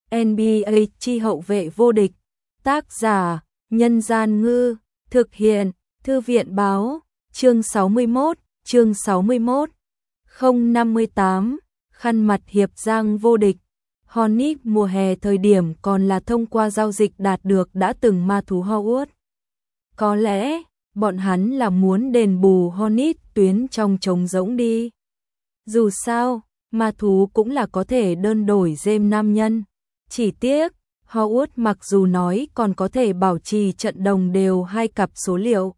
NBA chi hậu vệ vô địch. Tác giả: Nhân Gian Ngư. Thực hiện: Thư viện Báo. Chương 61. 058. Khăn mặt hiệp Giang vô địch. Hornet mùa hè thời điểm còn là thông qua giao dịch đạt được đã từng ma thú Hogwarts. Có lẽ, bọn hắn là muốn đền bù Hornet tuyến trong trống rỗng đi. Dù sao, ma thú cũng là có thể đơn đổi James nam nhân. Chỉ tiếc, Hogwarts mặc dù nói còn có thể bảo trì trận đồng đều 2 cặp số liệu.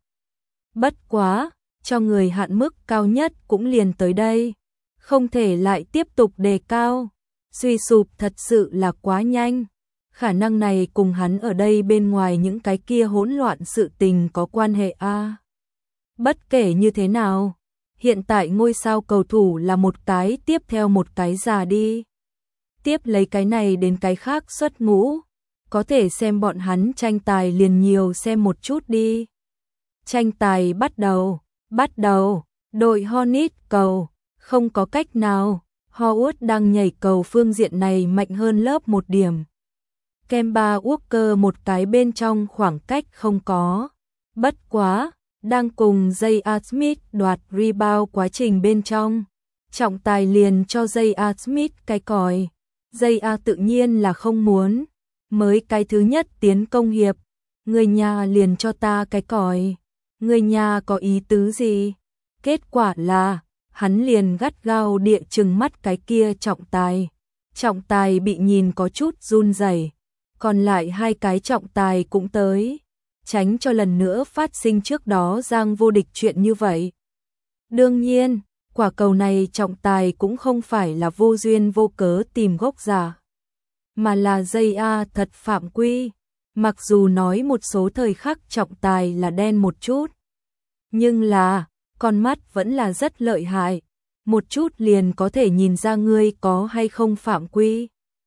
Bất quá, cho người hạn mức cao nhất cũng liền tới đây. Không thể lại tiếp tục đề cao. Suy sụp thật sự là quá nhanh. Khả năng này cùng hắn ở đây bên ngoài những cái kia hỗn loạn sự tình có quan hệ a. Bất kể như thế nào, hiện tại ngôi sao cầu thủ là một cái tiếp theo một cái già đi. Tiếp lấy cái này đến cái khác xuất ngũ, có thể xem bọn hắn tranh tài liền nhiều xem một chút đi. Tranh tài bắt đầu, đội Hornet cầu, không có cách nào, Hogwarts đang nhảy cầu phương diện này mạnh hơn lớp một điểm. Kemba Walker một cái bên trong khoảng cách không có. Bất quá, đang cùng J.R. Smith đoạt rebound quá trình bên trong. Trọng tài liền cho J.R. Smith cái còi. J.R. tự nhiên là không muốn. Mới cái thứ nhất tiến công hiệp. Người nhà liền cho ta cái còi. Người nhà có ý tứ gì? Kết quả là, hắn liền gắt gao địa chừng mắt cái kia trọng tài. Trọng tài bị nhìn có chút run rẩy. Còn lại 2 cái trọng tài cũng tới. Tránh cho lần nữa phát sinh trước đó Giang vô địch chuyện như vậy. Đương nhiên, quả cầu này trọng tài cũng không phải là vô duyên vô cớ tìm gốc giả. Mà là JA thật phạm quy. Mặc dù nói một số thời khắc trọng tài là đen một chút. Nhưng là, con mắt vẫn là rất lợi hại. Một chút liền có thể nhìn ra ngươi có hay không phạm quy.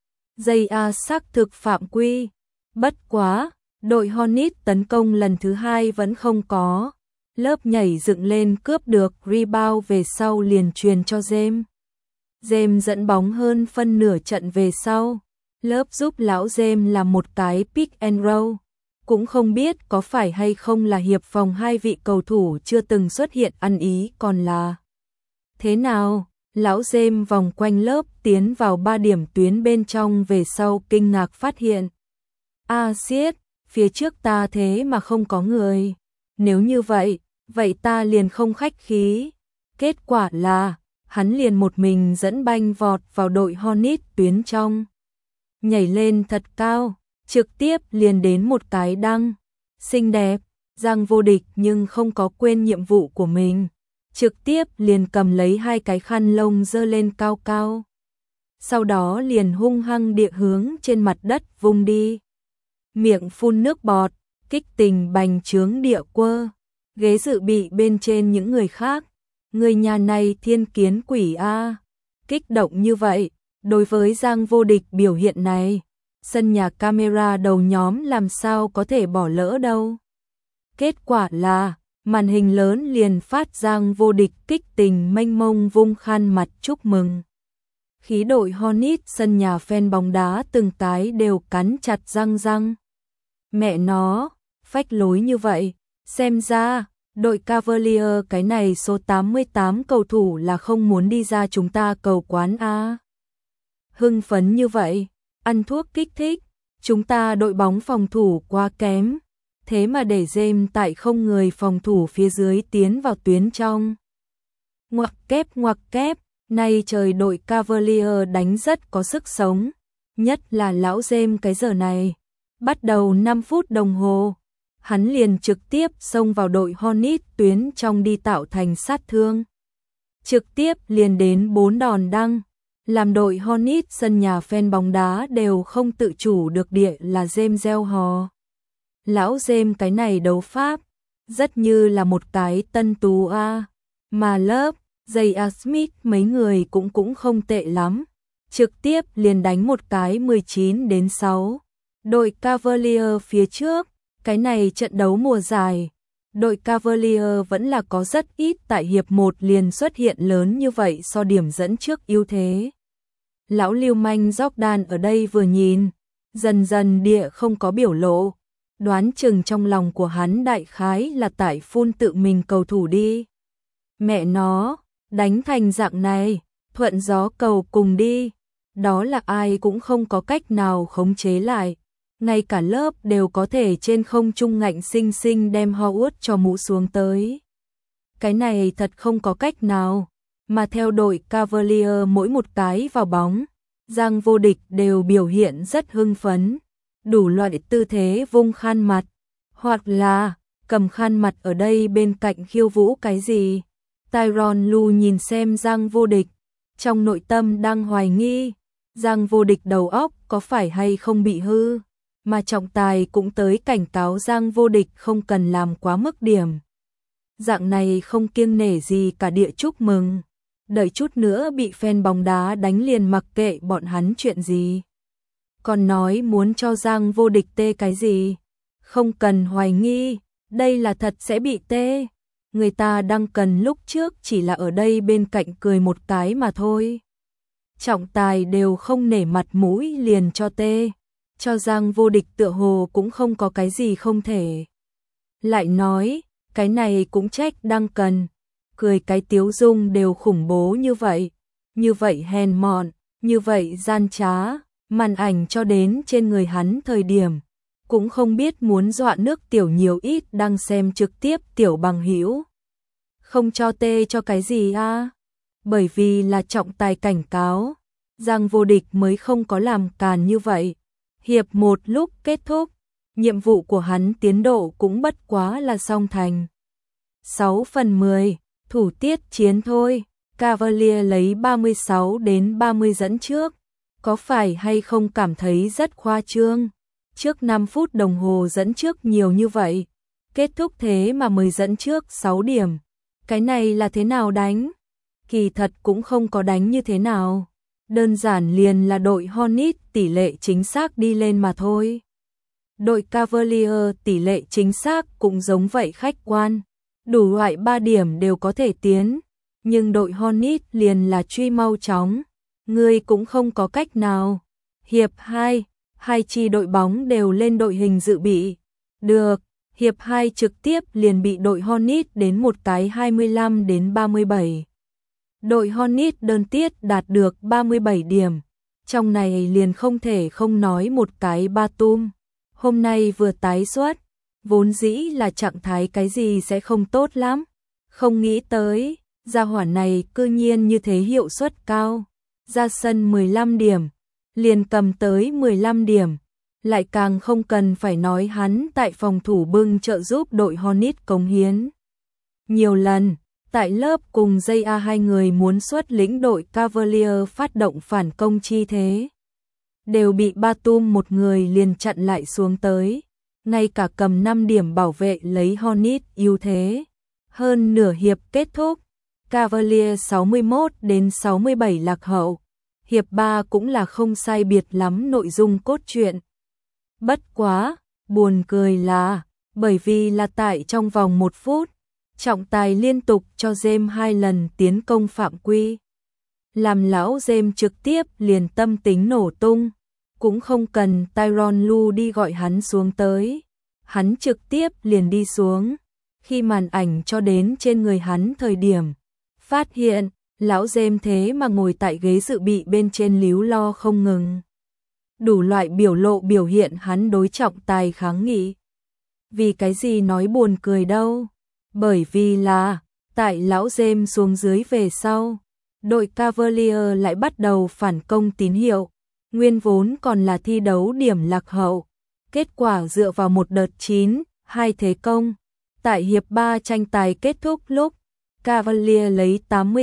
JA xác thực phạm quy. Bất quá, đội Hornet tấn công lần thứ 2 vẫn không có. Lớp nhảy dựng lên cướp được rebound về sau liền truyền cho James. James dẫn bóng hơn phân nửa trận về sau. Lớp giúp lão James làm một cái pick and roll. Cũng không biết có phải hay không là hiệp phòng 2 vị cầu thủ chưa từng xuất hiện ăn ý còn là thế nào. Lão James vòng quanh lớp tiến vào 3 điểm tuyến bên trong về sau kinh ngạc phát hiện. Shit, phía trước ta thế mà không có người. Nếu như vậy, ta liền không khách khí. Kết quả là, hắn liền một mình dẫn banh vọt vào đội Hornet tuyến trong. Nhảy lên thật cao, trực tiếp liền đến một cái đăng. Xinh đẹp, Giang vô địch nhưng không có quên nhiệm vụ của mình. Trực tiếp liền cầm lấy 2 cái khăn lông dơ lên cao cao. Sau đó liền hung hăng địa hướng trên mặt đất vung đi. Miệng phun nước bọt, kích tình bành trướng địa quơ. Ghế dự bị bên trên những người khác. Người nhà này thiên kiến quỷ a. Kích động như vậy, đối với Giang vô địch biểu hiện này, sân nhà camera đầu nhóm làm sao có thể bỏ lỡ đâu. Kết quả là, màn hình lớn liền phát Giang vô địch kích tình mênh mông vung khăn mặt chúc mừng. Khí đội Hornet sân nhà fan bóng đá từng cái đều cắn chặt răng. Mẹ nó, phách lối như vậy, xem ra, đội Cavalier cái này số 88 cầu thủ là không muốn đi ra chúng ta cầu quán a. Hưng phấn như vậy, ăn thuốc kích thích, chúng ta đội bóng phòng thủ quá kém. Thế mà để James tại không người phòng thủ phía dưới tiến vào tuyến trong. Ngoặc kép, nay trời đội Cavalier đánh rất có sức sống, nhất là lão James cái giờ này. Bắt đầu 5 phút đồng hồ, hắn liền trực tiếp xông vào đội Hornet tuyến trong đi tạo thành sát thương. Trực tiếp liền đến 4 đòn đăng, làm đội Hornet sân nhà fan bóng đá đều không tự chủ được địa là James reo hò. Lão James cái này đấu pháp, rất như là một cái tân tú a. Mà lớp, J.R. Smith mấy người cũng không tệ lắm. Trực tiếp liền đánh một cái 19-6. Đội Cavalier phía trước, cái này trận đấu mùa giải. Đội Cavalier vẫn là có rất ít tại hiệp 1 liền xuất hiện lớn như vậy so điểm dẫn trước ưu thế. Lão lưu manh Jordan ở đây vừa nhìn, dần dần địa không có biểu lộ, đoán chừng trong lòng của hắn đại khái là tại phun tự mình cầu thủ đi. Mẹ nó, đánh thành dạng này, thuận gió cầu cùng đi, đó là ai cũng không có cách nào khống chế lại. Ngay cả lớp đều có thể trên không trung ngạnh sinh sinh đem Howard cho mũ xuống tới. Cái này thật không có cách nào, mà theo đội Cavalier mỗi một cái vào bóng, Giang Vô Địch đều biểu hiện rất hưng phấn, đủ loại tư thế vung khăn mặt, hoặc là cầm khăn mặt ở đây bên cạnh khiêu vũ cái gì. Tyronn Lue nhìn xem Giang Vô Địch, trong nội tâm đang hoài nghi, Giang Vô Địch đầu óc có phải hay không bị hư, mà trọng tài cũng tới cảnh cáo Giang Vô Địch không cần làm quá mức điểm. Dạng này không kiêng nể gì cả địa chúc mừng, đợi chút nữa bị fan bóng đá đánh liền mặc kệ bọn hắn chuyện gì. Còn nói muốn cho Giang Vô Địch tê cái gì, không cần hoài nghi, đây là thật sẽ bị tê. Người ta đang cần lúc trước chỉ là ở đây bên cạnh cười một cái mà thôi. Trọng tài đều không nể mặt mũi liền cho tê, cho Giang Vô Địch tựa hồ cũng không có cái gì không thể. Lại nói, cái này cũng trách đang cần, cười cái tiếu dung đều khủng bố như vậy hèn mọn, như vậy gian trá, màn ảnh cho đến trên người hắn thời điểm, cũng không biết muốn dọa nước tiểu nhiều ít đang xem trực tiếp tiểu bằng hữu. Không cho tê cho cái gì a? Bởi vì là trọng tài cảnh cáo, Giang Vô Địch mới không có làm càn như vậy. Hiệp 1 lúc kết thúc, nhiệm vụ của hắn tiến độ cũng bất quá là xong thành. 6/10, thủ tiết chiến thôi, Cavalier lấy 36-30 dẫn trước, có phải hay không cảm thấy rất khoa trương? Trước 5 phút đồng hồ dẫn trước nhiều như vậy, kết thúc thế mà mới dẫn trước 6 điểm. Cái này là thế nào đánh? Kỳ thật cũng không có đánh như thế nào. Đơn giản liền là đội Hornets tỷ lệ chính xác đi lên mà thôi. Đội Cavalier tỷ lệ chính xác cũng giống vậy khách quan. Đủ loại 3 điểm đều có thể tiến. Nhưng đội Hornets liền là truy mau chóng. Người cũng không có cách nào. Hiệp 2, hai chi đội bóng đều lên đội hình dự bị. Được. Hiệp 2 trực tiếp liền bị đội Hornets đến một cái 25-37. Đội Hornets đơn tiết đạt được 37 điểm. Trong này liền không thể không nói một cái Batum. Hôm nay vừa tái xuất, vốn dĩ là trạng thái cái gì sẽ không tốt lắm. Không nghĩ tới, gia hỏa này cư nhiên như thế hiệu suất cao. Ra sân 15 điểm, liền cầm tới 15 điểm. Lại càng không cần phải nói hắn tại phòng thủ bưng trợ giúp đội Hornets cống hiến. Nhiều lần, tại lớp cùng JA hai người muốn xuất lĩnh đội Cavalier phát động phản công chi thế. Đều bị Batum một người liền chặn lại xuống tới. Ngay cả cầm 5 điểm bảo vệ lấy Hornets ưu thế. Hơn nửa hiệp kết thúc, Cavalier 61-67 lạc hậu. Hiệp 3 cũng là không sai biệt lắm nội dung cốt truyện. Bất quá, buồn cười là, bởi vì là tại trong vòng 1 phút, trọng tài liên tục cho James 2 lần tiến công phạm quy. Làm lão James trực tiếp liền tâm tính nổ tung, cũng không cần Tyronn Lue đi gọi hắn xuống tới. Hắn trực tiếp liền đi xuống, khi màn ảnh cho đến trên người hắn thời điểm. Phát hiện, lão James thế mà ngồi tại ghế dự bị bên trên líu lo không ngừng. Đủ loại biểu lộ biểu hiện hắn đối trọng tài kháng nghị. Vì cái gì nói buồn cười đâu? Bởi vì là, tại lão James xuống dưới về sau, đội Cavalier lại bắt đầu phản công tín hiệu. Nguyên vốn còn là thi đấu điểm lạc hậu. Kết quả dựa vào một đợt 9, 2 thế công. Tại hiệp 3 tranh tài kết thúc lúc, Cavalier lấy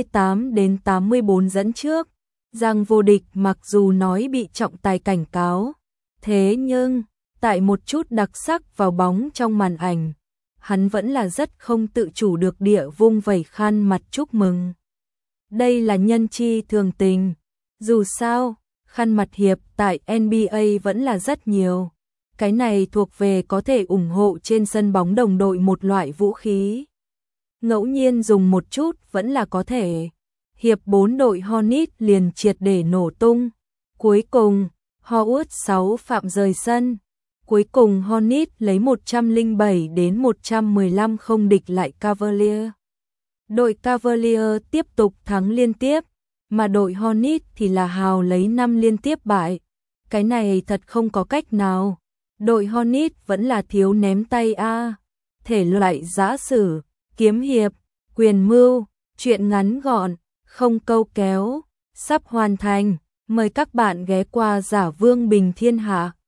88-84 dẫn trước. Giang Vô Địch mặc dù nói bị trọng tài cảnh cáo, thế nhưng, tại một chút đặc sắc vào bóng trong màn ảnh, hắn vẫn là rất không tự chủ được địa vung vẩy khăn mặt chúc mừng. Đây là nhân chi thường tình, dù sao, khăn mặt hiệp tại NBA vẫn là rất nhiều. Cái này thuộc về có thể ủng hộ trên sân bóng đồng đội một loại vũ khí. Ngẫu nhiên dùng một chút vẫn là có thể. hiệp 4 đội Hornets liền triệt để nổ tung. Cuối cùng, Hogwarts 6 phạm rời sân. Cuối cùng Hornets lấy 107 đến 115 không địch lại Cavalier. Đội Cavalier tiếp tục thắng liên tiếp, mà đội Hornets thì là hào lấy 5 liên tiếp bại. Cái này thật không có cách nào. Đội Hornets vẫn là thiếu ném tay a. Thể loại giã sử, kiếm hiệp, quyền mưu, truyện ngắn gọn, không câu kéo, sắp hoàn thành. Mời các bạn ghé qua Giả Vương Bình Thiên Hạ.